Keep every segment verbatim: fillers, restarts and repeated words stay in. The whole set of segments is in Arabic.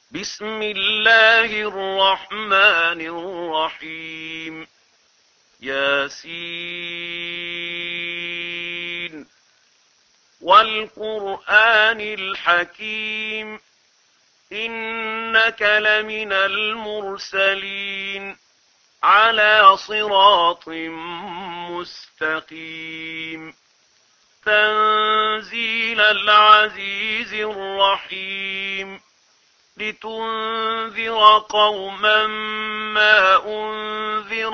بسم الله الرحمن الرحيم. ياسين والقرآن الحكيم إنك لمن المرسلين على صراط مستقيم تنزيل العزيز الرحيم لتنذر قوما ما أنذر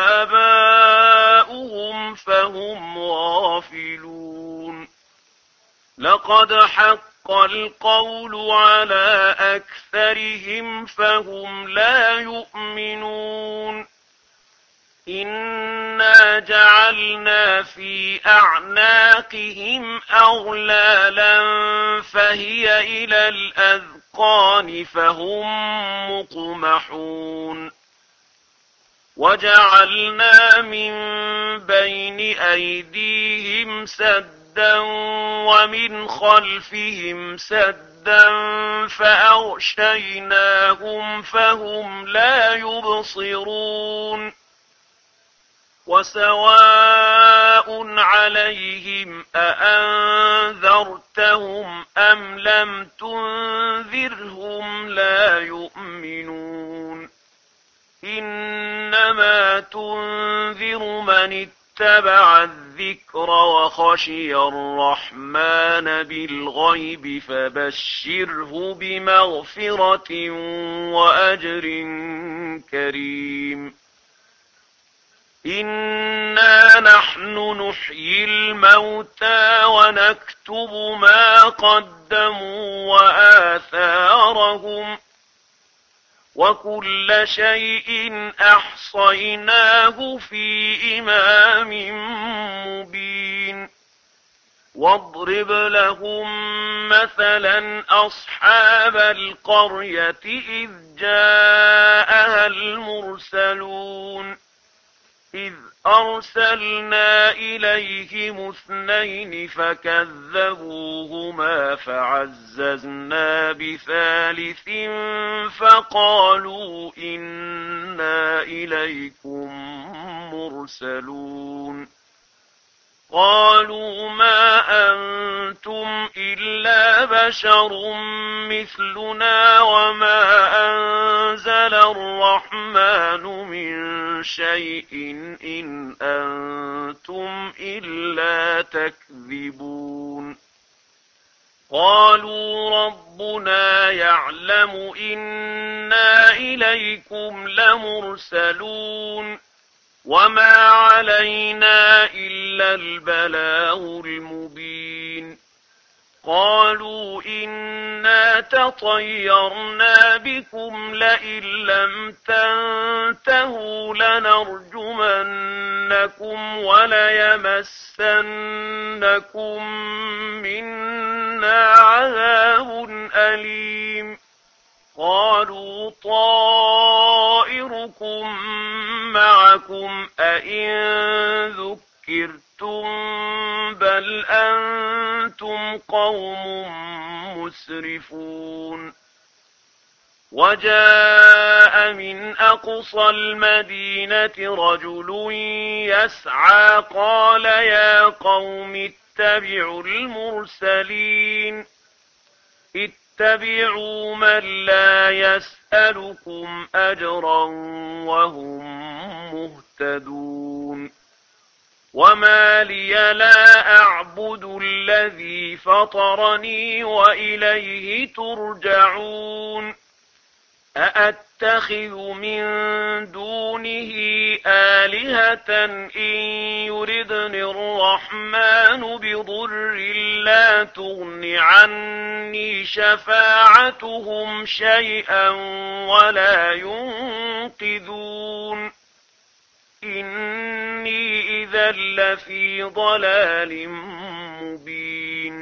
آباؤهم فهم غافلون لقد حق القول على أكثرهم فهم لا يؤمنون إنا جعلنا في أعناقهم أغلالا فهي إلى الأذقان فهم مقمحون وجعلنا من بين أيديهم سدا ومن خلفهم سدا فأغشيناهم فهم لا يبصرون وسواء عليهم أأنذرتهم أم لم تنذرهم لا يؤمنون إنما تنذر من اتبع الذكر وخشي الرحمن بالغيب فبشره بمغفرة وأجر كريم إنا نحن نحيي الموتى ونكتب ما قدموا وآثارهم وكل شيء أحصيناه في إمام مبين واضرب لهم مثلا أصحاب القرية إذ جاءها المرسلون إذ أرسلنا إليهم اثنين فكذبوهما فعززنا بثالث فقالوا إنا إليكم مرسلون قالوا ما أنتم إلا بشر مثلنا وما أنزل الرحمن من شيء إن أنتم إلا تكذبون قالوا ربنا يعلم إنا إليكم لمرسلون وما علينا إلا البلاغ المبين قالوا إنا تطيرنا بكم لئن لم تنتهوا لنرجمنكم وليمسنكم منا عذاب أليم قالوا طائركم معكم أئن ذكرتم بل أنتم قوم مسرفون وجاء من أقصى المدينة رجل يسعى قال يا قوم اتبعوا المرسلين اتبعوا من لا يسألكم أجرا وهم مهتدون وما لي لا أعبد الذي فطرني وإليه ترجعون أأتخذ من دونه آلهة إن يردني الرحمن بضر لا تغن عني شفاعتهم شيئا ولا ينقذون إني إذا لفي ضلال مبين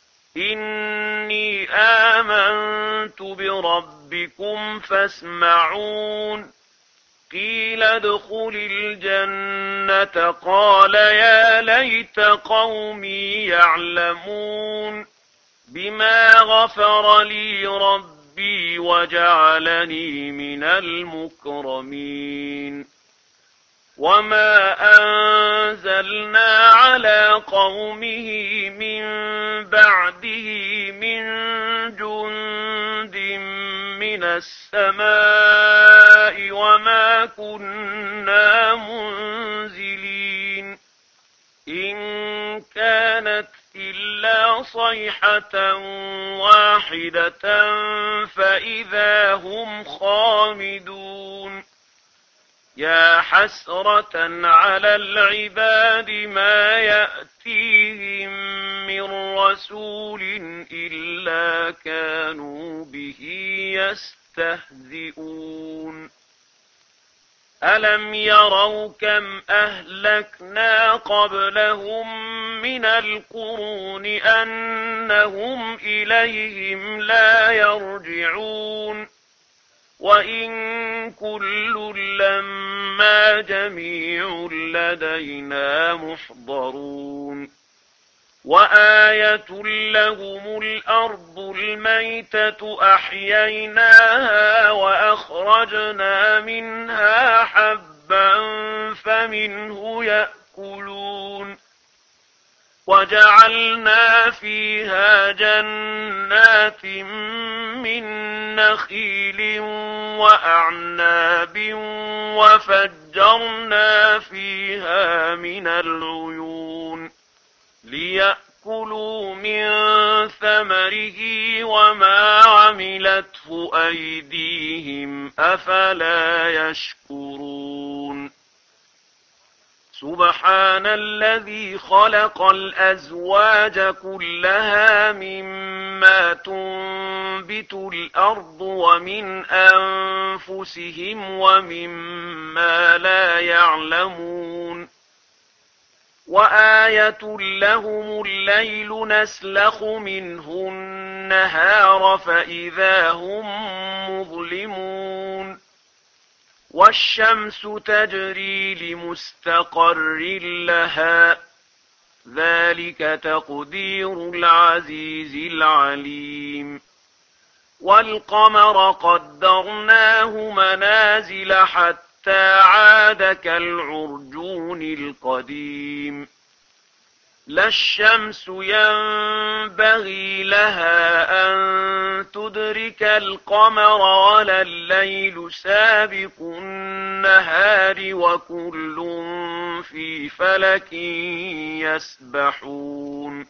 إني آمنت بربكم فاسمعون قيل ادخل الجنة قال يا ليت قومي يعلمون بما غفر لي ربي وجعلني من المكرمين وما أنزلنا على قومه من بعده من جند من السماء وما كنا منزلين إن كانت إلا صيحة واحدة فإذا هم خامدون يا حسرة على العباد ما يأتيهم من رسول إلا كانوا به يستهزئون ألم يروا كم أهلكنا قبلهم من القرون أنهم إليهم لا يرجعون وإن كل لما جميع لدينا محضرون وآية لهم الأرض الميتة أحييناها وأخرجنا منها حبا فمنه يأكلون وجعلنا فيها جنات من نخيل وأعناب وفجرنا فيها من العيون ليأكلوا من ثمره وما عملته أيديهم أفلا يشكرون سبحان الذي خلق الأزواج كلها مما تنبت الأرض ومن أنفسهم ومما لا يعلمون وآية لهم الليل نسلخ منه النهار فإذا هم مظلمون والشمس تجري لمستقر لها ذلك تقدير العزيز العليم والقمر قدرناه منازل حتى عاد كالعرجون القديم لا الشمس ينبغي لها أن تدرك القمر ولا الليل سابق النهار وكل في فلك يسبحون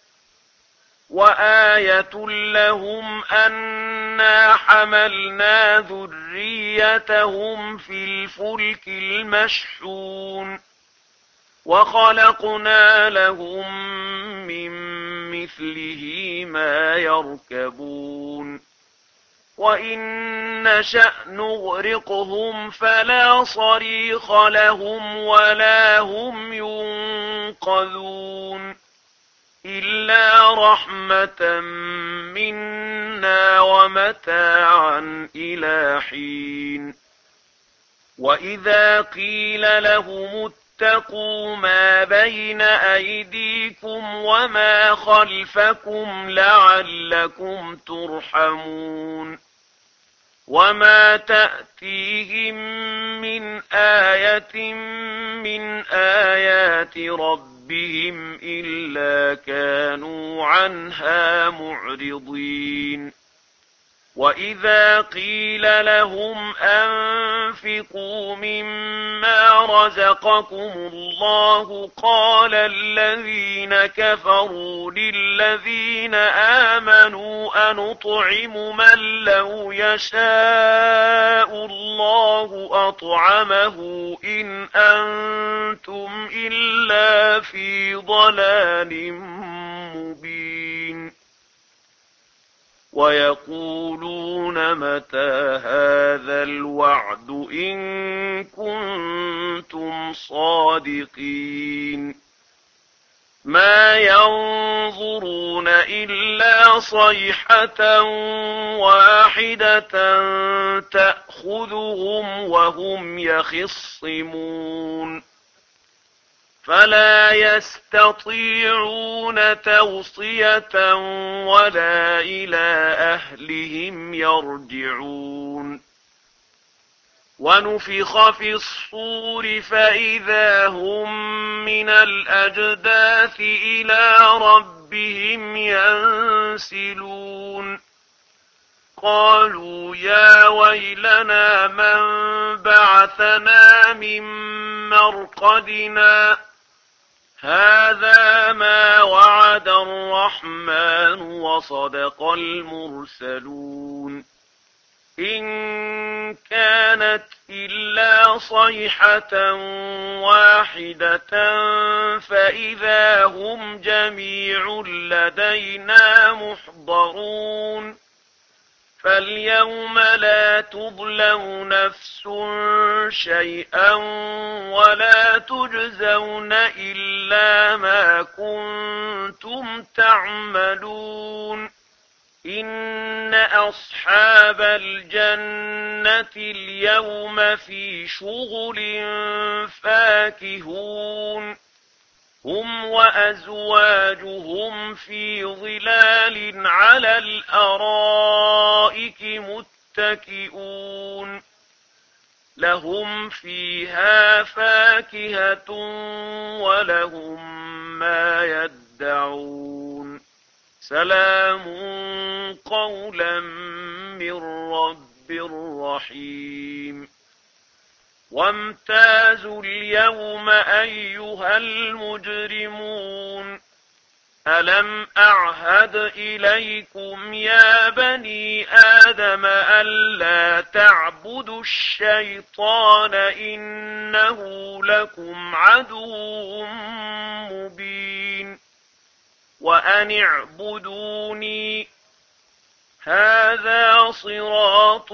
وآية لهم أنا حملنا ذريتهم في الفلك المشحون وخلقنا لهم من مثله ما يركبون وإن نشأ نغرقهم فلا صريخ لهم ولا هم ينقذون إلا رحمة منا ومتاعا إلى حين وإذا قيل لهم اتقوا ما بين أيديكم وما خلفكم لعلكم ترحمون وما تأتيهم من آية من آيات ربهم إلا كانوا عنها معرضين وإذا قيل لهم أنفقوا مما رزقكم الله قال الذين كفروا للذين آمنوا أنطعم من لو يشاء الله أطعمه إن أنتم إلا في ضلال مبين ويقولون متى هذا الوعد إن كنتم صادقين ما ينظرون إلا صيحة واحدة تأخذهم وهم يخصمون فلا يستطيعون توصية ولا إلى أهلهم يرجعون ونفخ في الصور فإذا هم من الأجداث إلى ربهم ينسلون قالوا يا ويلنا من بعثنا من مرقدنا هذا ما وعد الرحمن وصدق المرسلون إن كانت إلا صيحة واحدة فإذا هم جميع لدينا محضرون فاليوم لا تظلم نفس شيئا ولا تجزون إلا ما كنتم تعملون إن أصحاب الجنة اليوم في شغل فاكهون هم وأزواجهم في ظلال على الأرائك متكئون لهم فيها فاكهة ولهم ما يدعون سلام قولا من رب رحيم وامتازوا اليوم أيها المجرمون ألم أعهد إليكم يا بني آدم ألا تعبدوا الشيطان إنه لكم عدو مبين وأن اعبدوني هذا صراط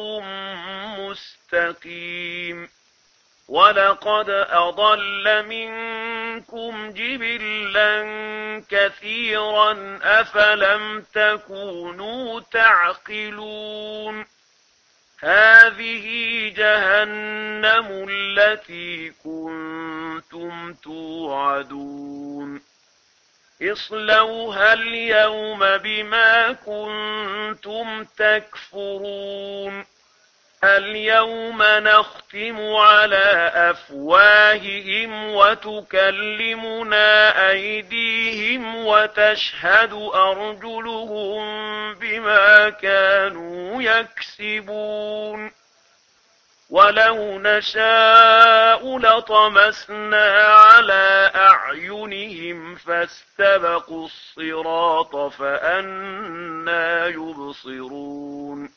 مستقيم ولقد أضل منكم جبلا كثيرا أفلم تكونوا تعقلون هذه جهنم التي كنتم توعدون اصلوها اليوم بما كنتم تكفرون اليوم نختم على أفواههم وتكلمنا أيديهم وتشهد أرجلهم بما كانوا يكسبون ولو نشاء لطمسنا على أعينهم فاستبقوا الصراط فأنى يبصرون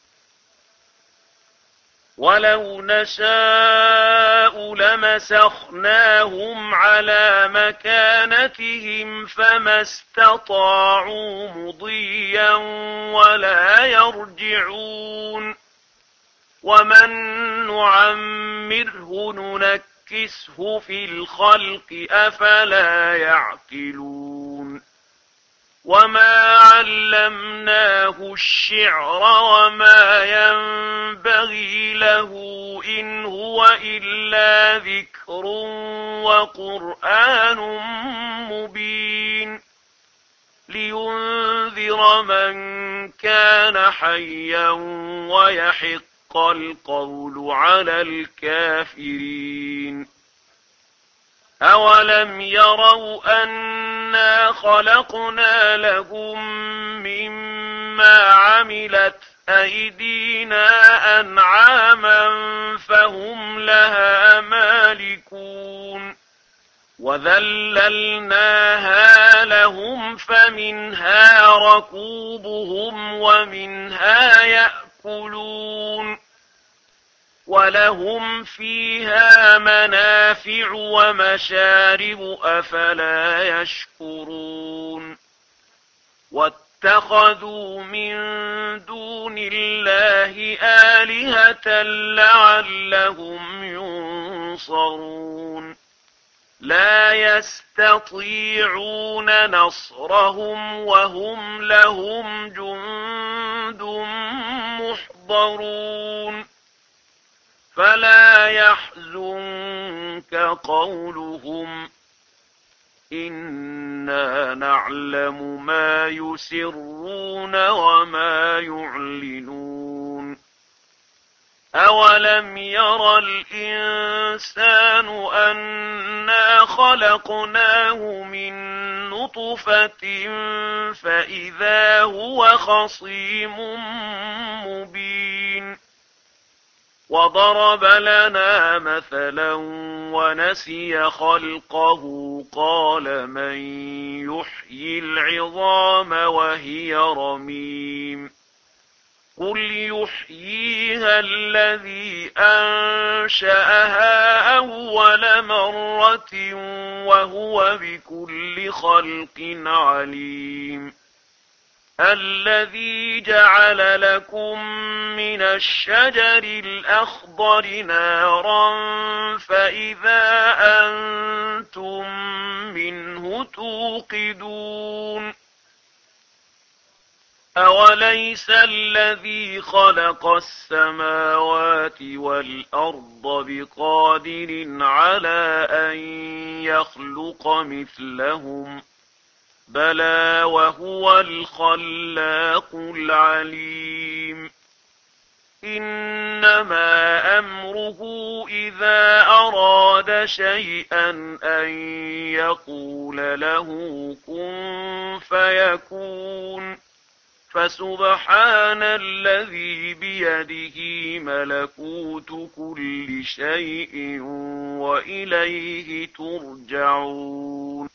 ولو نشاء لمسخناهم على مكانتهم فما استطاعوا مضيا ولا يرجعون ومن نعمره ننكسه في الخلق أفلا يعقلون وما علمناه الشعر وما ينبغي له إن هو إلا ذكر وقرآن مبين لينذر من كان حيا ويحق القول على الكافرين أولم يروا أنا خلقنا لهم مما عملت أيدينا أنعاما فهم لها مالكون وذللناها لهم فمنها ركوبهم ومنها يأكلون ولهم فيها منافع ومشارب أفلا يشكرون واتخذوا من دون الله آلهة لعلهم ينصرون لا يستطيعون نصرهم وهم لهم جند محضرون فلا يحزنك قولهم إنا نعلم ما يسرون وما يعلنون أولم ير الإنسان أنا خلقناه من نطفة فإذا هو خصيم مبين وضرب لنا مثلا ونسي خلقه قال من يحيي العظام وهي رميم قل يحييها الذي أنشأها أول مرة وهو بكل خلق عليم الذي جعل لكم من الشجر الأخضر نارا فإذا أنتم منه توقدون أوليس الذي خلق السماوات والأرض بقادر على أن يخلق مثلهم بلى وهو الخلاق العليم إنما أمره إذا أراد شيئا أن يقول له كن فيكون فسبحان الذي بيده ملكوت كل شيء وإليه ترجعون